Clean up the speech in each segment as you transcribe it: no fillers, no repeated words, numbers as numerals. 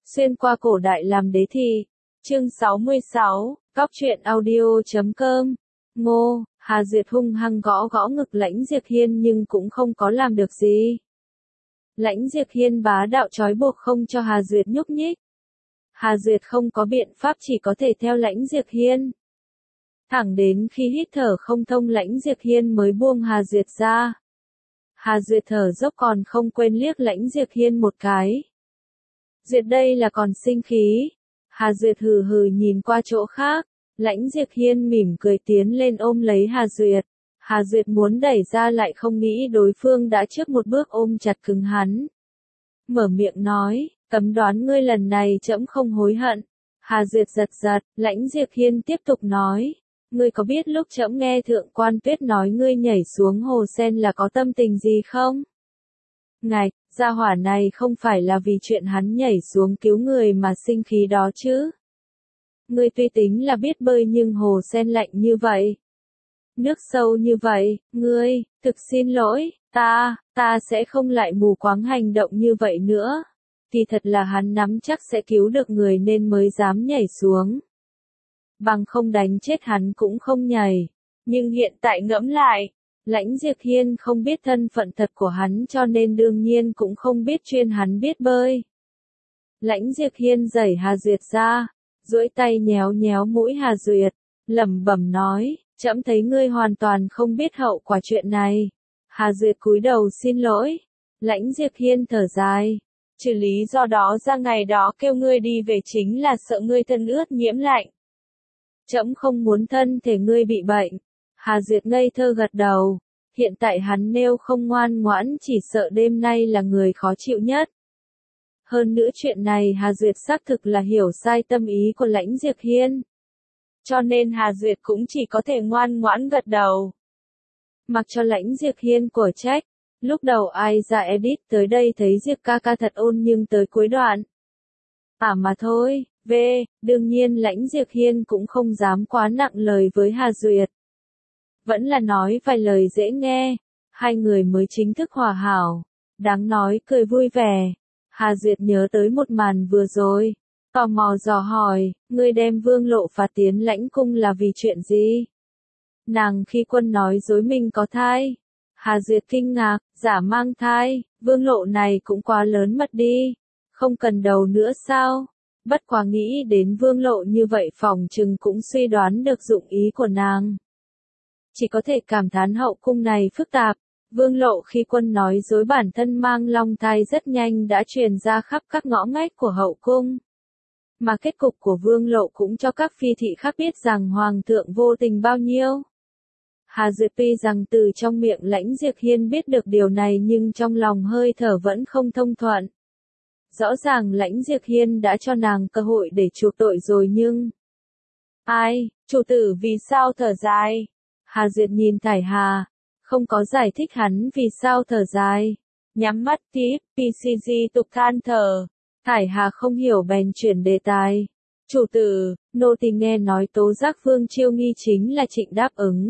Xuyên qua cổ đại làm đế thi. Chương 66, Góc truyện audio.com. Ngô, Hà Duyệt hung hăng gõ gõ ngực Lãnh Diệp Hiên nhưng cũng không có làm được gì. Lãnh Diệp Hiên bá đạo trói buộc không cho Hà Duyệt nhúc nhích. Hà Duyệt không có biện pháp chỉ có thể theo Lãnh Diệp Hiên. Thẳng đến khi hít thở không thông Lãnh Diệp Hiên mới buông Hà Duyệt ra. Hà Duyệt thở dốc còn không quên liếc Lãnh Diệp Hiên một cái. Duyệt đây là còn sinh khí. Hà Duyệt hừ hừ nhìn qua chỗ khác. Lãnh Diệp Hiên mỉm cười tiến lên ôm lấy Hà Duyệt. Hà Duyệt muốn đẩy ra lại không nghĩ đối phương đã trước một bước ôm chặt cứng hắn. Mở miệng nói, cấm đoán ngươi lần này trẫm không hối hận. Hà Duyệt giật giật, Lãnh Diệp Hiên tiếp tục nói. Ngươi có biết lúc trẫm nghe Thượng Quan Tuyết nói ngươi nhảy xuống hồ sen là có tâm tình gì không? Ngài, gia hỏa này không phải là vì chuyện hắn nhảy xuống cứu người mà sinh khí đó chứ? Ngươi tuy tính là biết bơi nhưng hồ sen lạnh như vậy. Nước sâu như vậy, ngươi, thực xin lỗi, ta sẽ không lại mù quáng hành động như vậy nữa. Thì thật là hắn nắm chắc sẽ cứu được người nên mới dám nhảy xuống. Bằng không đánh chết hắn cũng không nhảy. Nhưng hiện tại ngẫm lại, Lãnh Diệp Hiên không biết thân phận thật của hắn cho nên đương nhiên cũng không biết chuyên hắn biết bơi. Lãnh Diệp Hiên đẩy Hà Duyệt ra, duỗi tay nhéo nhéo mũi Hà Duyệt, lẩm bẩm nói, trẫm thấy ngươi hoàn toàn không biết hậu quả chuyện này. Hà Duyệt cúi đầu xin lỗi. Lãnh Diệp Hiên thở dài. Trừ lý do đó ra ngày đó kêu ngươi đi về chính là sợ ngươi thân ướt nhiễm lạnh. Trẫm không muốn thân thể ngươi bị bệnh. Hà Duyệt ngây thơ gật đầu. Hiện tại hắn nếu không ngoan ngoãn chỉ sợ đêm nay là người khó chịu nhất. Hơn nữa chuyện này Hà Duyệt xác thực là hiểu sai tâm ý của Lãnh Diệp Hiên. Cho nên Hà Duyệt cũng chỉ có thể ngoan ngoãn gật đầu. Mặc cho Lãnh Diệp Hiên của trách. Lúc đầu ai ra edit tới đây thấy Diệp ca ca thật ôn nhưng tới cuối đoạn. Mà thôi, đương nhiên Lãnh Diệp Hiên cũng không dám quá nặng lời với Hà Duyệt. Vẫn là nói vài lời dễ nghe, hai người mới chính thức hòa hảo, đáng nói cười vui vẻ. Hà Duyệt nhớ tới một màn vừa rồi, tò mò dò hỏi, ngươi đem Vương Lộ phạt tiến lãnh cung là vì chuyện gì? Nàng khi quân nói dối mình có thai. Hà Duyệt kinh ngạc, giả mang thai, Vương Lộ này cũng quá lớn mật đi, không cần đầu nữa sao? Bất quá nghĩ đến Vương Lộ như vậy phòng chừng cũng suy đoán được dụng ý của nàng. Chỉ có thể cảm thán hậu cung này phức tạp. Vương Lộ khi quân nói dối bản thân mang long thai rất nhanh đã truyền ra khắp các ngõ ngách của hậu cung. Mà kết cục của Vương Lộ cũng cho các phi thị khác biết rằng Hoàng thượng vô tình bao nhiêu. Hà Duyệt tuy rằng từ trong miệng Lãnh Diệp Hiên biết được điều này nhưng trong lòng hơi thở vẫn không thông thuận. Rõ ràng Lãnh Diệp Hiên đã cho nàng cơ hội để chuộc tội rồi nhưng... Ai, chủ tử vì sao thở dài? Hà Duyệt nhìn Thải Hà, không có giải thích hắn vì sao thở dài. Nhắm mắt tiếp, PCG tục than thở. Thải Hà không hiểu bèn chuyển đề tài. Chủ tử, nô tỳ nghe nói tố giác Vương Chiêu Nghi chính là Trịnh Đáp Ứng.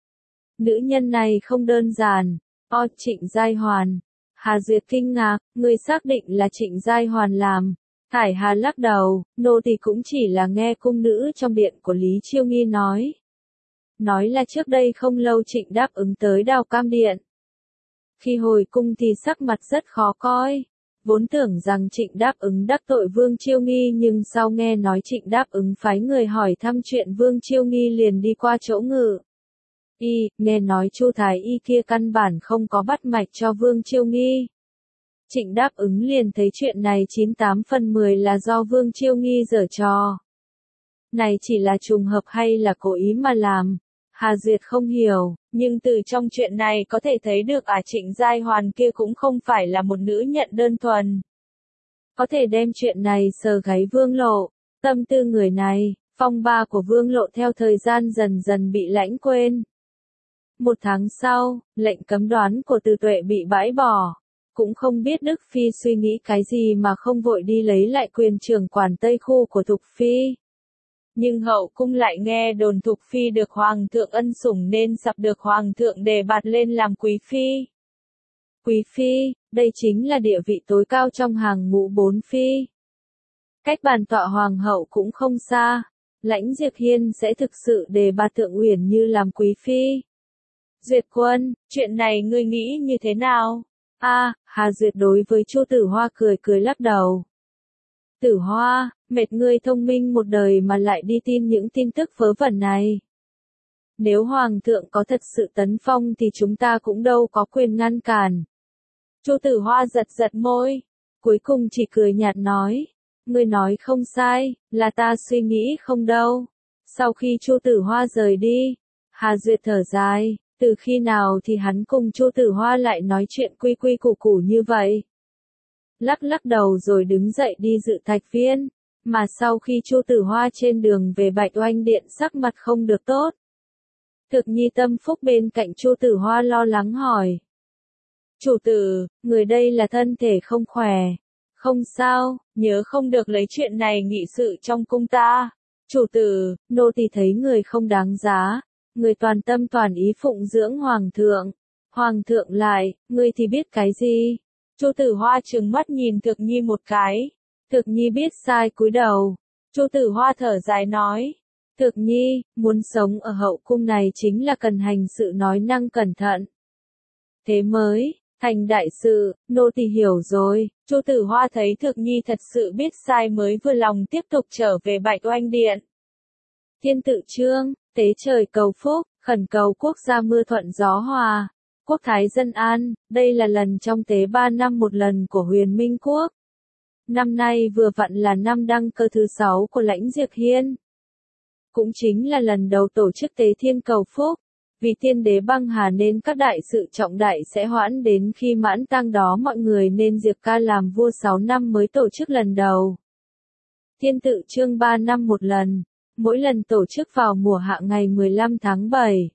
Nữ nhân này không đơn giản. Trịnh Giai Hoàn. Hà Duyệt kinh ngạc, người xác định là Trịnh Giai Hoàn làm. Thải Hà lắc đầu, nô tỳ cũng chỉ là nghe cung nữ trong điện của Lý Chiêu Nghi nói. Nói là trước đây không lâu Trịnh Đáp Ứng tới Đào Cam Điện. Khi hồi cung thì sắc mặt rất khó coi. Vốn tưởng rằng Trịnh Đáp Ứng đắc tội Vương Chiêu Nghi nhưng sau nghe nói Trịnh Đáp Ứng phái người hỏi thăm chuyện Vương Chiêu Nghi liền đi qua chỗ Ngự nghe nói Chu Thái Y kia căn bản không có bắt mạch cho Vương Chiêu Nghi. Trịnh Đáp Ứng liền thấy chuyện này 98 phần 10 là do Vương Chiêu Nghi giở trò. Này chỉ là trùng hợp hay là cố ý mà làm? Hà Duyệt không hiểu, nhưng từ trong chuyện này có thể thấy được Trịnh Giai Hoàn kia cũng không phải là một nữ nhận đơn thuần. Có thể đem chuyện này sờ gáy Vương Lộ, tâm tư người này, phong ba của Vương Lộ theo thời gian dần dần bị lãng quên. Một tháng sau, lệnh cấm đoán của Từ Tuệ bị bãi bỏ. Cũng không biết Đức Phi suy nghĩ cái gì mà không vội đi lấy lại quyền trưởng quản Tây Khu của Thục Phi. Nhưng hậu cung lại nghe đồn Thục Phi được Hoàng thượng ân sủng nên sắp được Hoàng thượng đề bạt lên làm Quý Phi. Quý Phi, đây chính là địa vị tối cao trong hàng ngũ 4 Phi. cách bàn tọa hoàng hậu cũng không xa. Lãnh Diệp Hiên sẽ thực sự đề bà Thượng Uyển Như làm quý phi. Duyệt Quân, chuyện này ngươi nghĩ như thế nào? Hà Duyệt đối với Chu Tử Hoa cười cười lắc đầu. Tử Hoa, mệt ngươi thông minh một đời mà lại đi tin những tin tức vớ vẩn này. Nếu Hoàng thượng có thật sự tấn phong thì chúng ta cũng đâu có quyền ngăn cản. Chu Tử Hoa giật giật môi, cuối cùng chỉ cười nhạt nói. Ngươi nói không sai, là ta suy nghĩ không đâu. Sau khi Chu Tử Hoa rời đi, Hà Duyệt thở dài, từ khi nào thì hắn cùng Chu Tử Hoa lại nói chuyện quy quy củ củ như vậy. Lắc lắc đầu rồi đứng dậy đi dự thạch viên, mà sau khi Chu Tử Hoa trên đường về Bạch Oanh Điện sắc mặt không được tốt. Thực Nhi tâm phúc bên cạnh Chu Tử Hoa lo lắng hỏi. Chủ tử, người đây là thân thể không khỏe. Không sao, nhớ không được lấy chuyện này nghị sự trong cung ta. Chủ tử, nô tỳ thấy người không đáng giá. Người toàn tâm toàn ý phụng dưỡng hoàng thượng. Hoàng thượng lại, ngươi thì biết cái gì? Chu Tử Hoa trừng mắt nhìn Thực Nhi một cái. Thực Nhi biết sai cúi đầu. Chu Tử Hoa thở dài nói. Thực Nhi, muốn sống ở hậu cung này chính là cần hành sự nói năng cẩn thận. Thế mới, thành đại sự, nô tỳ hiểu rồi. Chu Tử Hoa thấy Thực Nhi thật sự biết sai mới vừa lòng tiếp tục trở về Bạch Oanh Điện. Thiên tự chương, tế trời cầu phúc, khẩn cầu quốc gia mưa thuận gió hòa, quốc thái dân an, đây là lần trong tế 3 năm một lần của Huyền Minh Quốc. Năm nay vừa vặn là năm đăng cơ thứ 6 của Lãnh Diệp Hiên. Cũng chính là lần đầu tổ chức tế thiên cầu phúc. Vì tiên đế băng hà nên các đại sự trọng đại sẽ hoãn đến khi mãn tang đó mọi người nên Diệp ca làm vua 6 năm mới tổ chức lần đầu. Thiên tự chương 3 năm một lần, mỗi lần tổ chức vào mùa hạ ngày 15 tháng 7.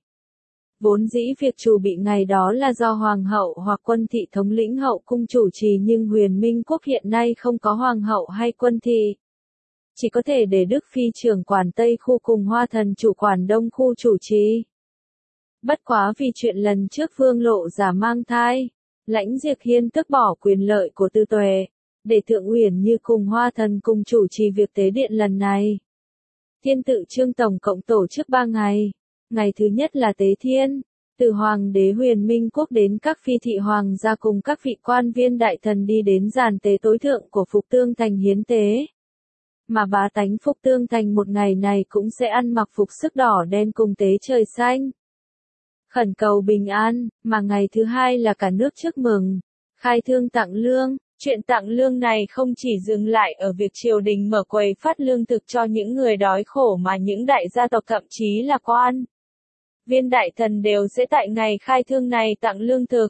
Vốn dĩ việc chủ bị ngày đó là do Hoàng hậu hoặc quân thị thống lĩnh hậu cung chủ trì nhưng Huyền Minh Quốc hiện nay không có Hoàng hậu hay quân thị. Chỉ có thể để Đức Phi trưởng quản Tây khu cùng Hoa thần chủ quản Đông khu chủ trì. Bất quá vì chuyện lần trước Vương Lộ giả mang thai, Lãnh Diệp Hiên tước bỏ quyền lợi của Tư Tuệ, để Thượng Uyển Như cùng Hoa thần cùng chủ trì việc tế điện lần này. Thiên tự chương tổng cộng tổ chức 3 ngày. Ngày thứ nhất là tế thiên, từ Hoàng đế Huyền Minh Quốc đến các phi thị hoàng gia cùng các vị quan viên đại thần đi đến giàn tế tối thượng của Phục Tương Thành hiến tế. Mà bá tánh Phục Tương Thành một ngày này cũng sẽ ăn mặc phục sức đỏ đen cùng tế trời xanh. Khẩn cầu bình an, mà ngày thứ hai là cả nước chúc mừng, khai thương tặng lương. Chuyện tặng lương này không chỉ dừng lại ở việc triều đình mở quầy phát lương thực cho những người đói khổ mà những đại gia tộc thậm chí là quan viên đại thần đều sẽ tại ngày khai thương này tặng lương thực.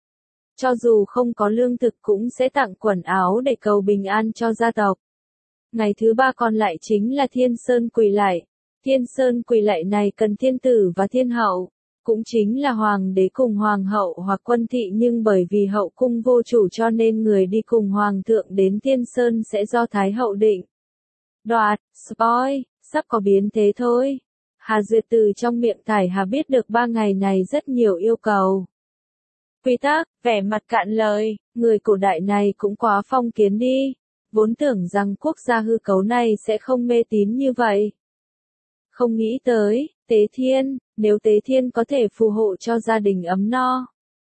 Cho dù không có lương thực cũng sẽ tặng quần áo để cầu bình an cho gia tộc. Ngày thứ ba còn lại chính là Thiên Sơn quỳ lạy. Thiên Sơn quỳ lạy này cần thiên tử và thiên hậu, cũng chính là hoàng đế cùng hoàng hậu hoặc quân thị, nhưng bởi vì hậu cung vô chủ cho nên người đi cùng hoàng thượng đến Thiên Sơn sẽ do Thái hậu định đoạt. Spoil, sắp có biến thế thôi. Hà Duyệt từ trong miệng Thải Hà biết được 3 ngày này rất nhiều yêu cầu. Quy tắc, vẻ mặt cạn lời, người cổ đại này cũng quá phong kiến đi. Vốn tưởng rằng quốc gia hư cấu này sẽ không mê tín như vậy. Không nghĩ tới, tế thiên, nếu tế thiên có thể phù hộ cho gia đình ấm no,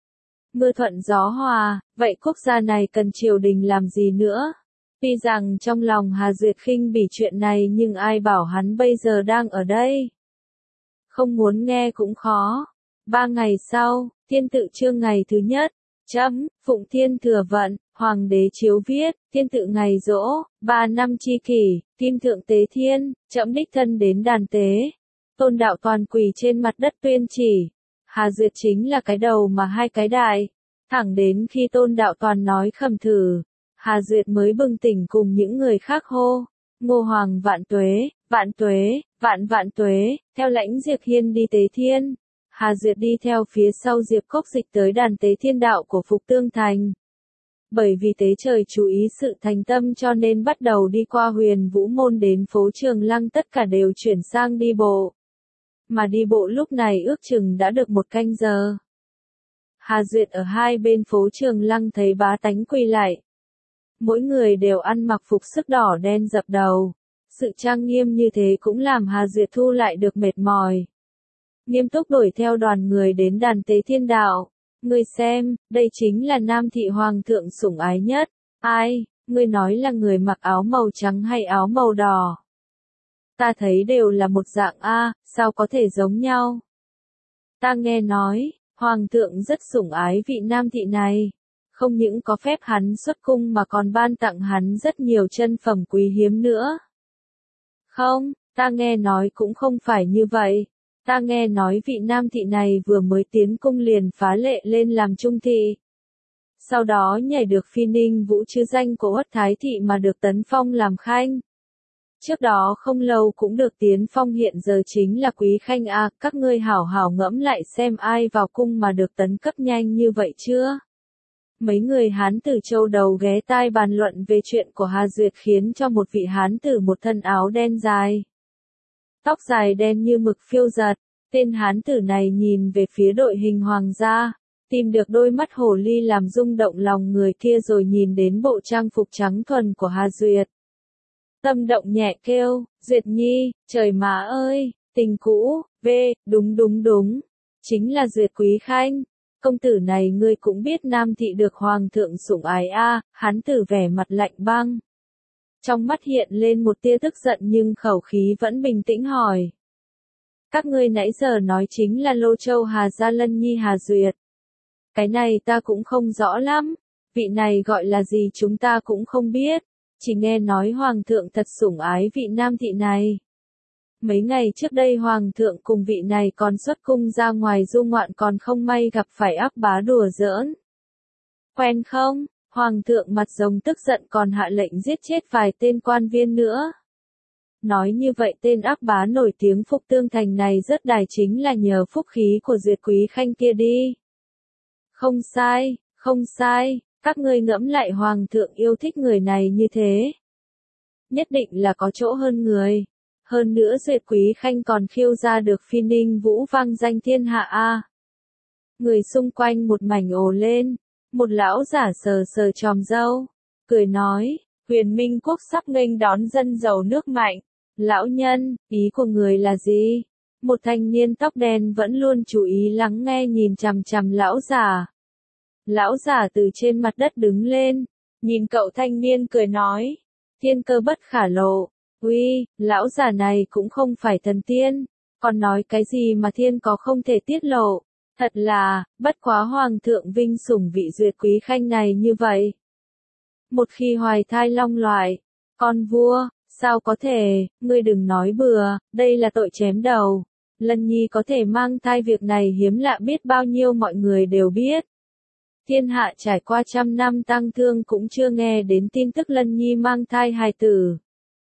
mưa thuận gió hòa, vậy quốc gia này cần triều đình làm gì nữa? Tuy rằng trong lòng Hà Duyệt khinh bỉ chuyện này nhưng ai bảo hắn bây giờ đang ở đây. Không muốn nghe cũng khó. 3 ngày sau, thiên tự chương ngày thứ nhất, Phụng Thiên Thừa Vận, Hoàng đế chiếu viết, thiên tự ngày giỗ, 3 năm chi kỷ, kim thượng tế thiên, trẫm đích thân đến đàn tế. Tôn Đạo Toàn quỳ trên mặt đất tuyên chỉ. Hà Duyệt chính là cái đầu mà hai cái đại. Thẳng đến khi Tôn Đạo Toàn nói khẩm thử, Hà Duyệt mới bừng tỉnh cùng những người khác hô. Ngô Hoàng vạn tuế, vạn tuế, vạn vạn tuế, theo Lãnh Diệp Hiên đi tế thiên. Hà Duyệt đi theo phía sau Diệp Cốc Dịch tới đàn tế thiên đạo của Phục Tương Thành. Bởi vì tế trời chú ý sự thành tâm cho nên bắt đầu đi qua Huyền Vũ Môn đến phố Trường Lăng tất cả đều chuyển sang đi bộ. Mà đi bộ lúc này ước chừng đã được 1 canh giờ. Hà Duyệt ở hai bên phố Trường Lăng thấy bá tánh quỳ lạy. Mỗi người đều ăn mặc phục sức đỏ đen dập đầu. Sự trang nghiêm như thế cũng làm Hà Duyệt Thu lại được mệt mỏi. Nghiêm túc đuổi theo đoàn người đến đàn tế thiên đạo. Ngươi xem, đây chính là nam thị hoàng thượng sủng ái nhất. Ai, ngươi nói là người mặc áo màu trắng hay áo màu đỏ? Ta thấy đều là một dạng a, sao có thể giống nhau? Ta nghe nói, hoàng thượng rất sủng ái vị nam thị này. Không những có phép hắn xuất cung mà còn ban tặng hắn rất nhiều chân phẩm quý hiếm nữa. Không, ta nghe nói cũng không phải như vậy. Ta nghe nói vị nam thị này vừa mới tiến cung liền phá lệ lên làm trung thị. Sau đó nhảy được phi ninh vũ chứ danh của Uất Thái thị mà được tấn phong làm khanh. Trước đó không lâu cũng được tiến phong, hiện giờ chính là quý khanh a, các ngươi hảo hảo ngẫm lại xem ai vào cung mà được tấn cấp nhanh như vậy chưa? Mấy người Hán tử châu đầu ghé tai bàn luận về chuyện của Hà Duyệt khiến cho một vị Hán tử một thân áo đen dài. Tóc dài đen như mực phiêu giật, tên Hán tử này nhìn về phía đội hình hoàng gia, tìm được đôi mắt hồ ly làm rung động lòng người kia rồi nhìn đến bộ trang phục trắng thuần của Hà Duyệt. Tâm động nhẹ kêu, Duyệt Nhi, trời má ơi, tình cũ, đúng đúng đúng, chính là Duyệt Quý Khanh. Công tử này ngươi cũng biết nam thị được hoàng thượng sủng ái a, Hán tử vẻ mặt lạnh băng. Trong mắt hiện lên một tia tức giận nhưng khẩu khí vẫn bình tĩnh hỏi. Các ngươi nãy giờ nói chính là Lô Châu Hà Gia Lân Nhi Hà Duyệt. Cái này ta cũng không rõ lắm, vị này gọi là gì chúng ta cũng không biết, chỉ nghe nói hoàng thượng thật sủng ái vị nam thị này. Mấy ngày trước đây hoàng thượng cùng vị này còn xuất cung ra ngoài du ngoạn còn không may gặp phải ác bá đùa giỡn. Quen không? Hoàng thượng mặt rồng tức giận còn hạ lệnh giết chết vài tên quan viên nữa. Nói như vậy tên ác bá nổi tiếng Phúc Tương Thành này rất đài chính là nhờ phúc khí của Duyệt Quý Khanh kia đi. Không sai, không sai, các ngươi ngẫm lại hoàng thượng yêu thích người này như thế. Nhất định là có chỗ hơn người. Hơn nữa Duyệt Quý Khanh còn khiêu ra được phi ninh vũ vang danh thiên hạ a. Người xung quanh một mảnh ồ lên. Một lão giả sờ sờ chòm râu, cười nói, Huyền Minh Quốc sắp nghênh đón dân giàu nước mạnh. Lão nhân, ý của người là gì? Một thanh niên tóc đen vẫn luôn chú ý lắng nghe nhìn chằm chằm lão giả. Lão giả từ trên mặt đất đứng lên, nhìn cậu thanh niên cười nói, thiên cơ bất khả lộ. Uy, lão giả này cũng không phải thần tiên, còn nói cái gì mà thiên có không thể tiết lộ. Thật là, bất quá hoàng thượng vinh sủng vị Duyệt Quý Khanh này như vậy. Một khi hoài thai long loại, con vua, sao có thể, ngươi đừng nói bừa, đây là tội chém đầu. Lân Nhi có thể mang thai việc này hiếm lạ biết bao nhiêu mọi người đều biết. Thiên hạ trải qua trăm năm tang thương cũng chưa nghe đến tin tức Lân Nhi mang thai hài tử.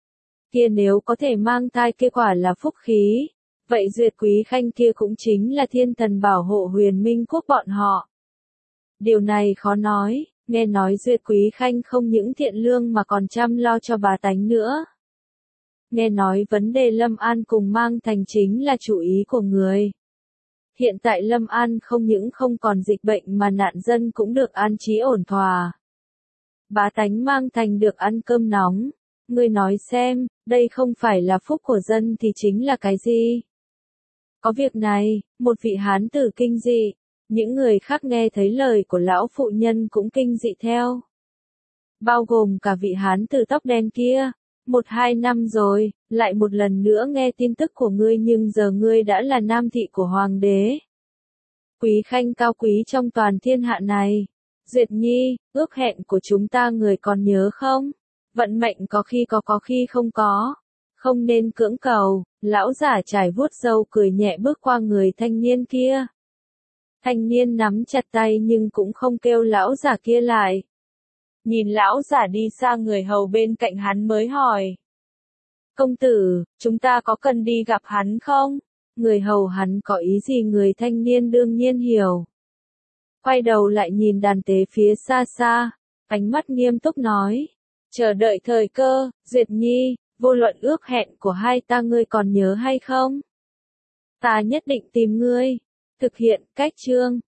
Kia nếu có thể mang thai kia quả là phúc khí. Vậy Duyệt Quý Khanh kia cũng chính là thiên thần bảo hộ Huyền Minh Quốc bọn họ. Điều này khó nói, nghe nói Duyệt Quý Khanh không những thiện lương mà còn chăm lo cho bá tánh nữa. Nghe nói vấn đề Lâm An cùng mang thành chính là chủ ý của người. Hiện tại Lâm An không những không còn dịch bệnh mà nạn dân cũng được an trí ổn thỏa. Bá tánh mang thành được ăn cơm nóng. Ngươi nói xem, đây không phải là phúc của dân thì chính là cái gì? Có việc này, một vị hán tử kinh dị, những người khác nghe thấy lời của lão phụ nhân cũng kinh dị theo. Bao gồm cả vị hán tử tóc đen kia, 1-2 năm rồi, lại một lần nữa nghe tin tức của ngươi nhưng giờ ngươi đã là nam thị của hoàng đế. Quý Khanh cao quý trong toàn thiên hạ này. Duyệt Nhi, ước hẹn của chúng ta người còn nhớ không? Vận mệnh có khi không có. Không nên cưỡng cầu, lão giả trải vuốt râu cười nhẹ bước qua người thanh niên kia. Thanh niên nắm chặt tay nhưng cũng không kêu lão giả kia lại. Nhìn lão giả đi xa người hầu bên cạnh hắn mới hỏi. Công tử, chúng ta có cần đi gặp hắn không? Người hầu hắn có ý gì người thanh niên đương nhiên hiểu. Quay đầu lại nhìn đàn tế phía xa xa, ánh mắt nghiêm túc nói. Chờ đợi thời cơ, Duyệt Nhi, vô luận ước hẹn của hai ta ngươi còn nhớ hay không? Ta nhất định tìm ngươi. Thực hiện, cách chương.